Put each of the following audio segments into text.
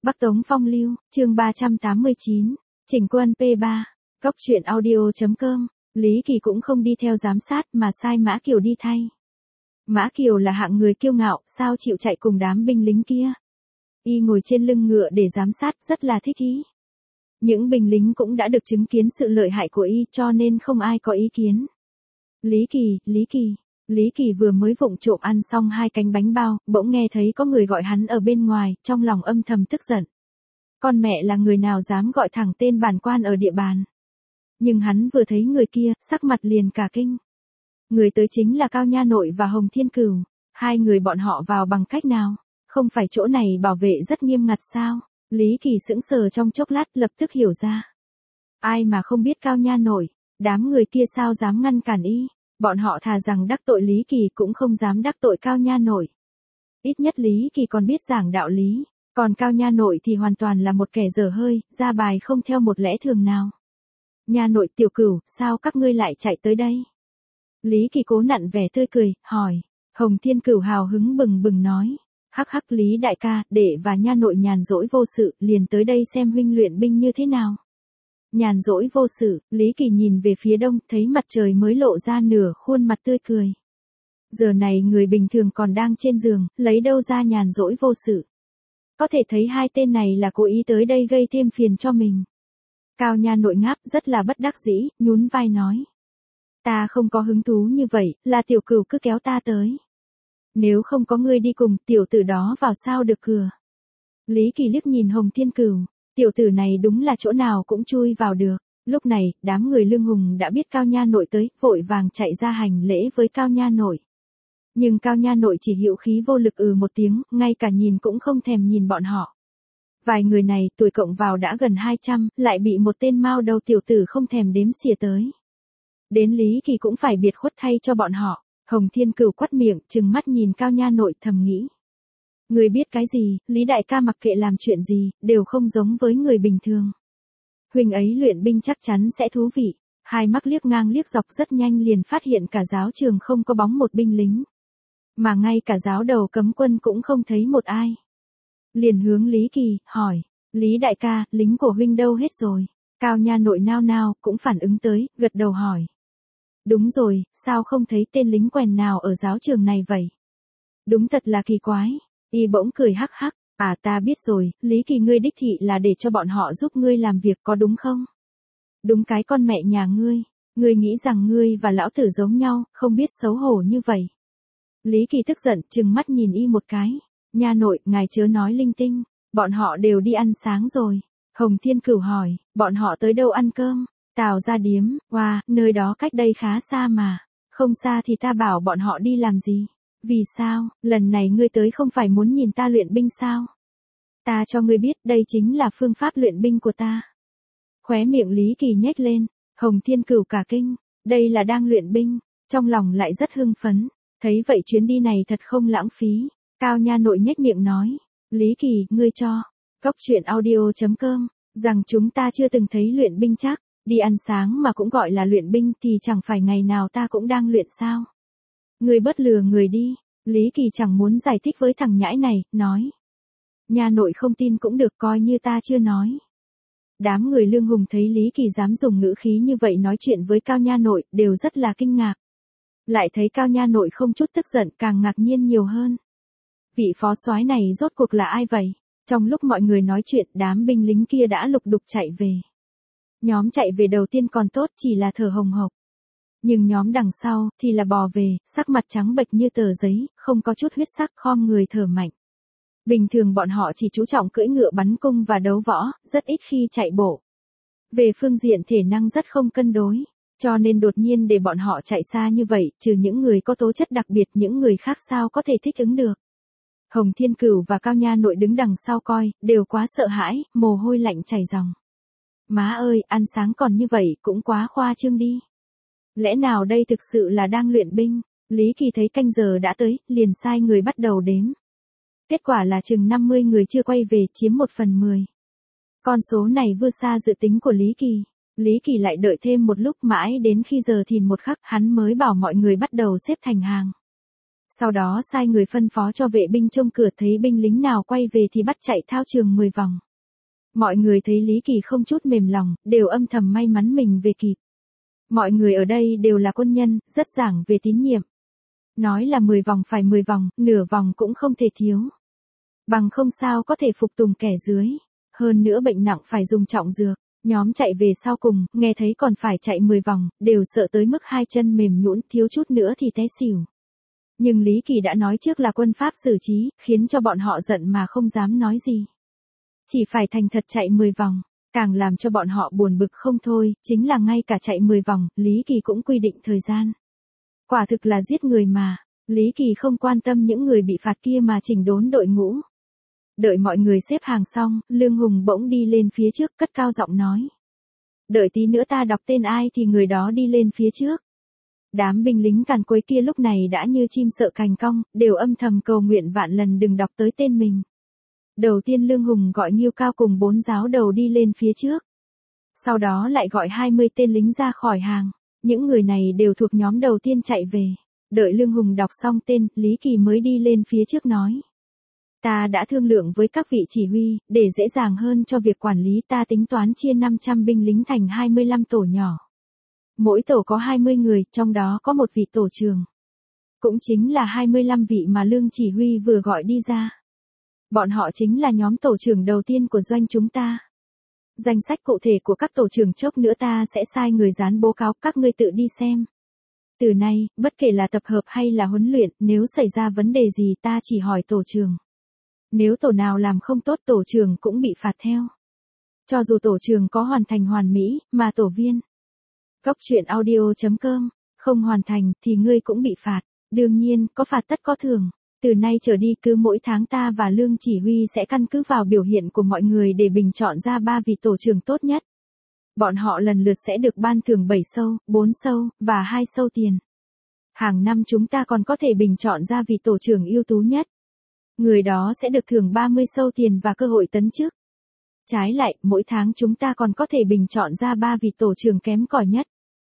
Bắc Tống Phong Lưu, chương 389, Chỉnh Quân P3, Cóc truyện audio.com, Lý Kỳ cũng không đi theo giám sát mà sai Mã Kiều đi thay. Mã Kiều là hạng người kiêu ngạo, sao chịu chạy cùng đám binh lính kia. Y ngồi trên lưng ngựa để giám sát rất là thích ý. Những binh lính cũng đã được chứng kiến sự lợi hại của Y cho nên không ai có ý kiến. Lý Kỳ vừa mới vụng trộm ăn xong 2 cánh bánh bao, bỗng nghe thấy có người gọi hắn ở bên ngoài, trong lòng âm thầm tức giận. Con mẹ là người nào dám gọi thẳng tên bản quan ở địa bàn. Nhưng hắn vừa thấy người kia, sắc mặt liền cả kinh. Người tới chính là Cao Nha Nội và Hồng Thiên Cửu. Hai người bọn họ vào bằng cách nào? Không phải chỗ này bảo vệ rất nghiêm ngặt sao? Lý Kỳ sững sờ trong chốc lát lập tức hiểu ra. Ai mà không biết Cao Nha Nội, đám người kia sao dám ngăn cản Y. Bọn họ thà rằng đắc tội Lý Kỳ cũng không dám đắc tội Cao Nha Nội. Ít nhất Lý Kỳ còn biết giảng đạo lý, còn Cao Nha Nội thì hoàn toàn là một kẻ dở hơi, ra bài không theo một lẽ thường nào. Nha Nội Tiểu Cửu, sao các ngươi lại chạy tới đây? Lý Kỳ cố nặn vẻ tươi cười, hỏi. Hồng Thiên Cửu hào hứng bừng bừng nói. Hắc hắc Lý đại ca, đệ và Nha Nội nhàn rỗi vô sự, liền tới đây xem huynh luyện binh như thế nào. Nhàn rỗi vô sự, Lý Kỳ nhìn về phía đông, thấy mặt trời mới lộ ra nửa khuôn mặt tươi cười. Giờ này người bình thường còn đang trên giường, lấy đâu ra nhàn rỗi vô sự. Có thể thấy hai tên này là cố ý tới đây gây thêm phiền cho mình. Cao Nha Nội ngáp rất là bất đắc dĩ, nhún vai nói. Ta không có hứng thú như vậy, là Tiểu Cửu cứ kéo ta tới. Nếu không có ngươi đi cùng, tiểu tử đó vào sao được cửa. Lý Kỳ liếc nhìn Hồng Thiên Cửu. Tiểu tử này đúng là chỗ nào cũng chui vào được. Lúc này, đám người Lương Hùng đã biết Cao Nha Nội tới, vội vàng chạy ra hành lễ với Cao Nha Nội. Nhưng Cao Nha Nội chỉ hữu khí vô lực một tiếng, ngay cả nhìn cũng không thèm nhìn bọn họ. Vài người này tuổi cộng vào đã gần 200, lại bị một tên mao đầu tiểu tử không thèm đếm xỉa tới. Đến Lý Kỳ cũng phải biệt khuất thay cho bọn họ. Hồng Thiên Cửu quắt miệng, trừng mắt nhìn Cao Nha Nội thầm nghĩ. Người biết cái gì, Lý đại ca mặc kệ làm chuyện gì, đều không giống với người bình thường. Huynh ấy luyện binh chắc chắn sẽ thú vị. Hai mắt liếc ngang liếc dọc rất nhanh liền phát hiện cả giáo trường không có bóng một binh lính. Mà ngay cả giáo đầu cấm quân cũng không thấy một ai. Liền hướng Lý Kỳ, hỏi. Lý đại ca, lính của huynh đâu hết rồi? Cao Nha Nội nao nao, cũng phản ứng tới, gật đầu hỏi. Đúng rồi, sao không thấy tên lính quèn nào ở giáo trường này vậy? Đúng thật là kỳ quái. Y bỗng cười hắc hắc. À ta biết rồi, Lý Kỳ ngươi đích thị là để cho bọn họ giúp ngươi làm việc có đúng không? Đúng cái con mẹ nhà ngươi. Ngươi nghĩ rằng ngươi và lão tử giống nhau, không biết xấu hổ như vậy. Lý Kỳ tức giận, trừng mắt nhìn Y một cái. Nha Nội, ngài chớ nói linh tinh. Bọn họ đều đi ăn sáng rồi. Hồng Thiên Cửu hỏi, bọn họ tới đâu ăn cơm? Tào ra điếm, wow, nơi đó cách đây khá xa mà. Không xa thì ta bảo bọn họ đi làm gì? Vì sao, lần này ngươi tới không phải muốn nhìn ta luyện binh sao? Ta cho ngươi biết đây chính là phương pháp luyện binh của ta. Khóe miệng Lý Kỳ nhếch lên, Hồng Thiên Cửu cả kinh, đây là đang luyện binh, trong lòng lại rất hưng phấn, thấy vậy chuyến đi này thật không lãng phí. Cao Nha Nội nhếch miệng nói, Lý Kỳ, ngươi cho, Cóc truyện audio.com, rằng chúng ta chưa từng thấy luyện binh chắc, đi ăn sáng mà cũng gọi là luyện binh thì chẳng phải ngày nào ta cũng đang luyện sao? Ngươi bớt lừa người đi. Lý Kỳ chẳng muốn giải thích với thằng nhãi này, nói. Nha Nội không tin cũng được, coi như ta chưa nói. Đám người Lương Hùng thấy Lý Kỳ dám dùng ngữ khí như vậy nói chuyện với Cao Nha Nội, đều rất là kinh ngạc. Lại thấy Cao Nha Nội không chút tức giận, càng ngạc nhiên nhiều hơn. Vị phó soái này rốt cuộc là ai vậy? Trong lúc mọi người nói chuyện, đám binh lính kia đã lục đục chạy về. Nhóm chạy về đầu tiên còn tốt, chỉ là thở hồng hộc. Nhưng nhóm đằng sau, thì là bò về, sắc mặt trắng bệch như tờ giấy, không có chút huyết sắc, khom người thở mạnh. Bình thường bọn họ chỉ chú trọng cưỡi ngựa bắn cung và đấu võ, rất ít khi chạy bộ. Về phương diện thể năng rất không cân đối, cho nên đột nhiên để bọn họ chạy xa như vậy, trừ những người có tố chất đặc biệt, những người khác sao có thể thích ứng được. Hồng Thiên Cửu và Cao Nha Nội đứng đằng sau coi, đều quá sợ hãi, mồ hôi lạnh chảy ròng. Má ơi, ăn sáng còn như vậy cũng quá khoa trương đi. Lẽ nào đây thực sự là đang luyện binh? Lý Kỳ thấy canh giờ đã tới, liền sai người bắt đầu đếm. Kết quả là chừng 50 người chưa quay về, chiếm 1/10. Con số này vượt xa dự tính của Lý Kỳ. Lý Kỳ lại đợi thêm một lúc mãi đến khi giờ thìn một khắc hắn mới bảo mọi người bắt đầu xếp thành hàng. Sau đó sai người phân phó cho vệ binh trông cửa, thấy binh lính nào quay về thì bắt chạy thao trường 10 vòng. Mọi người thấy Lý Kỳ không chút mềm lòng, đều âm thầm may mắn mình về kịp. Mọi người ở đây đều là quân nhân, rất giảng về tín nhiệm. Nói là 10 vòng phải 10 vòng, nửa vòng cũng không thể thiếu. Bằng không sao có thể phục tùng kẻ dưới. Hơn nữa bệnh nặng phải dùng trọng dược. Nhóm chạy về sau cùng, nghe thấy còn phải chạy 10 vòng, đều sợ tới mức hai chân mềm nhũn, thiếu chút nữa thì té xỉu. Nhưng Lý Kỳ đã nói trước là quân pháp xử trí, khiến cho bọn họ giận mà không dám nói gì. Chỉ phải thành thật chạy 10 vòng, càng làm cho bọn họ buồn bực không thôi, chính là ngay cả chạy 10 vòng, Lý Kỳ cũng quy định thời gian. Quả thực là giết người mà, Lý Kỳ không quan tâm những người bị phạt kia mà chỉnh đốn đội ngũ. Đợi mọi người xếp hàng xong, Lương Hùng bỗng đi lên phía trước cất cao giọng nói. Đợi tí nữa ta đọc tên ai thì người đó đi lên phía trước. Đám binh lính càn quấy kia lúc này đã như chim sợ cành cong, đều âm thầm cầu nguyện vạn lần đừng đọc tới tên mình. Đầu tiên Lương Hùng gọi Nhiêu Cao cùng 4 giáo đầu đi lên phía trước. Sau đó lại gọi 20 tên lính ra khỏi hàng. Những người này đều thuộc nhóm đầu tiên chạy về. Đợi Lương Hùng đọc xong tên, Lý Kỳ mới đi lên phía trước nói. Ta đã thương lượng với các vị chỉ huy, để dễ dàng hơn cho việc quản lý ta tính toán chia 500 binh lính thành 25 tổ nhỏ. Mỗi tổ có 20 người, trong đó có một vị tổ trưởng. Cũng chính là 25 vị mà Lương chỉ huy vừa gọi đi ra. Bọn họ chính là nhóm tổ trưởng đầu tiên của doanh chúng ta. Danh sách cụ thể của các tổ trưởng chốc nữa ta sẽ sai người dán báo cáo, các ngươi tự đi xem. Từ nay, bất kể là tập hợp hay là huấn luyện, nếu xảy ra vấn đề gì ta chỉ hỏi tổ trưởng. Nếu tổ nào làm không tốt tổ trưởng cũng bị phạt theo. Cho dù tổ trưởng có hoàn thành hoàn mỹ, mà tổ viên Góc truyện audio.com không hoàn thành thì ngươi cũng bị phạt. Đương nhiên, có phạt tất có thưởng. Từ nay trở đi cứ mỗi tháng ta và Lương chỉ huy sẽ căn cứ vào biểu hiện của mọi người để bình chọn ra 3 vị tổ trưởng tốt nhất. Bọn họ lần lượt sẽ được ban thưởng 7 sâu, 4 sâu, và 2 sâu tiền. Hàng năm chúng ta còn có thể bình chọn ra vị tổ trưởng ưu tú nhất. Người đó sẽ được thưởng 30 sâu tiền và cơ hội tấn chức. Trái lại, mỗi tháng chúng ta còn có thể bình chọn ra 3 vị tổ trưởng kém cỏi nhất.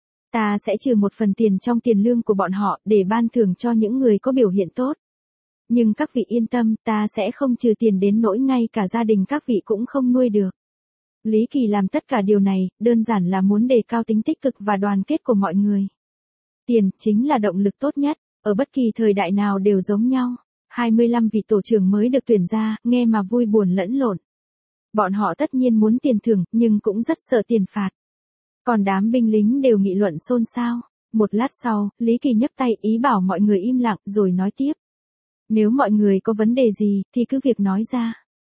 Ta sẽ trừ một phần tiền trong tiền lương của bọn họ để ban thưởng cho những người có biểu hiện tốt. Nhưng các vị yên tâm, ta sẽ không trừ tiền đến nỗi ngay cả gia đình các vị cũng không nuôi được. Lý Kỳ làm tất cả điều này, đơn giản là muốn đề cao tính tích cực và đoàn kết của mọi người. Tiền, chính là động lực tốt nhất, ở bất kỳ thời đại nào đều giống nhau. 25 vị tổ trưởng mới được tuyển ra, nghe mà vui buồn lẫn lộn. Bọn họ tất nhiên muốn tiền thưởng, nhưng cũng rất sợ tiền phạt. Còn đám binh lính đều nghị luận xôn xao. Một lát sau, Lý Kỳ nhấc tay ý bảo mọi người im lặng rồi nói tiếp. Nếu mọi người có vấn đề gì, thì cứ việc nói ra.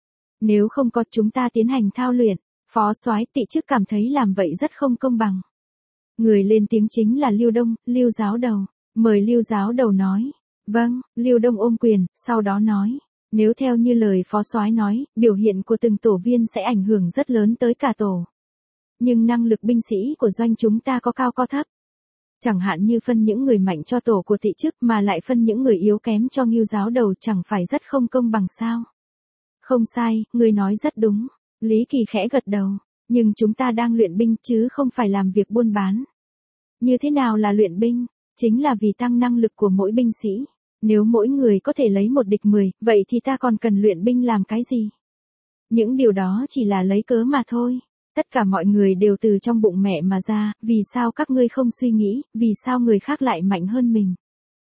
Nếu không có chúng ta tiến hành thao luyện. Phó soái Tị Chức cảm thấy làm vậy rất không công bằng. Người lên tiếng chính là Lưu Đông, Lưu giáo đầu. Mời Lưu giáo đầu nói. Vâng, Lưu Đông ôm quyền, sau đó nói. Nếu theo như lời phó soái nói, biểu hiện của từng tổ viên sẽ ảnh hưởng rất lớn tới cả tổ. Nhưng năng lực binh sĩ của doanh chúng ta có cao có thấp. Chẳng hạn như phân những người mạnh cho tổ của Tị Chức mà lại phân những người yếu kém cho Ngưu giáo đầu chẳng phải rất không công bằng sao. Không sai, người nói rất đúng. Lý Kỳ khẽ gật đầu. Nhưng chúng ta đang luyện binh chứ không phải làm việc buôn bán. Như thế nào là luyện binh? Chính là vì tăng năng lực của mỗi binh sĩ. Nếu mỗi người có thể lấy 1 địch 10, vậy thì ta còn cần luyện binh làm cái gì? Những điều đó chỉ là lấy cớ mà thôi. Tất cả mọi người đều từ trong bụng mẹ mà ra, vì sao các ngươi không suy nghĩ, vì sao người khác lại mạnh hơn mình?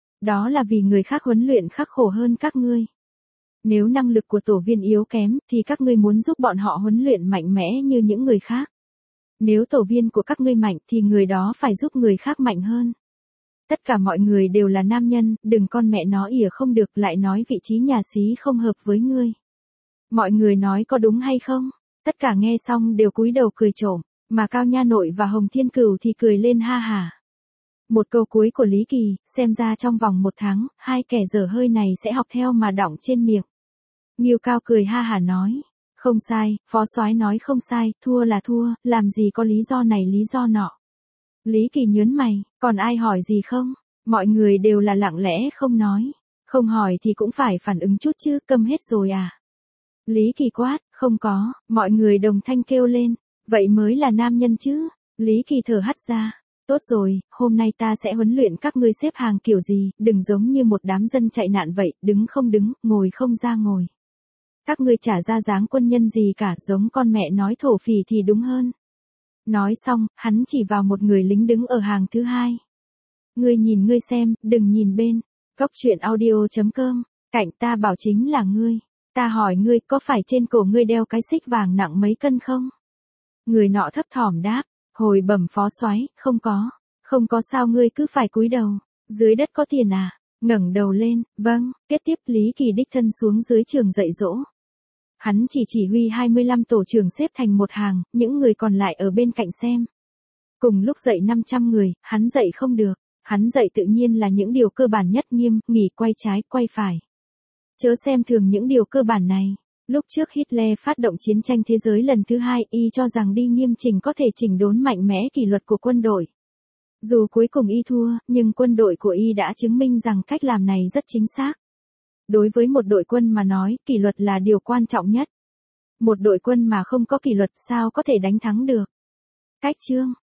Đó là vì người khác huấn luyện khắc khổ hơn các ngươi. Nếu năng lực của tổ viên yếu kém, thì các ngươi muốn giúp bọn họ huấn luyện mạnh mẽ như những người khác. Nếu tổ viên của các ngươi mạnh thì người đó phải giúp người khác mạnh hơn. Tất cả mọi người đều là nam nhân, đừng con mẹ nó ỉa không được lại nói vị trí nhà xí không hợp với ngươi. Mọi người nói có đúng hay không? Tất cả nghe xong đều cúi đầu cười trộm, mà Cao Nha Nội và Hồng Thiên Cửu thì cười lên ha hả. Một câu cuối của Lý Kỳ, xem ra trong vòng 1 tháng, 2 kẻ dở hơi này sẽ học theo mà đọng trên miệng. Ngưu Cao cười ha hả nói, không sai, phó soái nói không sai, thua là thua, làm gì có lý do này lý do nọ. Lý Kỳ nhớn mày, còn ai hỏi gì không? Mọi người đều là lặng lẽ không nói. Không hỏi thì cũng phải phản ứng chút chứ, câm hết rồi à? Lý Kỳ quát, không có, mọi người đồng thanh kêu lên. Vậy mới là nam nhân chứ. Lý Kỳ thở hắt ra. Tốt rồi, hôm nay ta sẽ huấn luyện các ngươi xếp hàng kiểu gì, đừng giống như một đám dân chạy nạn vậy, đứng không đứng, ngồi không ra ngồi. Các ngươi chả ra dáng quân nhân gì cả, giống con mẹ nói thổ phỉ thì đúng hơn. Nói xong, hắn chỉ vào một người lính đứng ở hàng thứ hai. Ngươi nhìn ngươi xem, đừng nhìn bên. Góc truyện audio.com, cạnh ta bảo chính là ngươi. Ta hỏi ngươi có phải trên cổ ngươi đeo cái xích vàng nặng mấy cân không? Người nọ thấp thỏm đáp, hồi bẩm phó soái, không có. Không có sao ngươi cứ phải cúi đầu. Dưới đất có tiền à? Ngẩng đầu lên, vâng, kế tiếp Lý Kỳ đích thân xuống dưới trường dạy dỗ. Hắn chỉ huy 25 tổ trưởng xếp thành một hàng, những người còn lại ở bên cạnh xem. Cùng lúc dạy 500 người, hắn dạy không được. Hắn dạy tự nhiên là những điều cơ bản nhất nghiêm, nghỉ quay trái, quay phải. Chớ xem thường những điều cơ bản này. Lúc trước Hitler phát động chiến tranh thế giới lần thứ hai, y cho rằng đi nghiêm chỉnh có thể chỉnh đốn mạnh mẽ kỷ luật của quân đội. Dù cuối cùng y thua, nhưng quân đội của y đã chứng minh rằng cách làm này rất chính xác. Đối với một đội quân mà nói, kỷ luật là điều quan trọng nhất. Một đội quân mà không có kỷ luật sao có thể đánh thắng được. Cách chương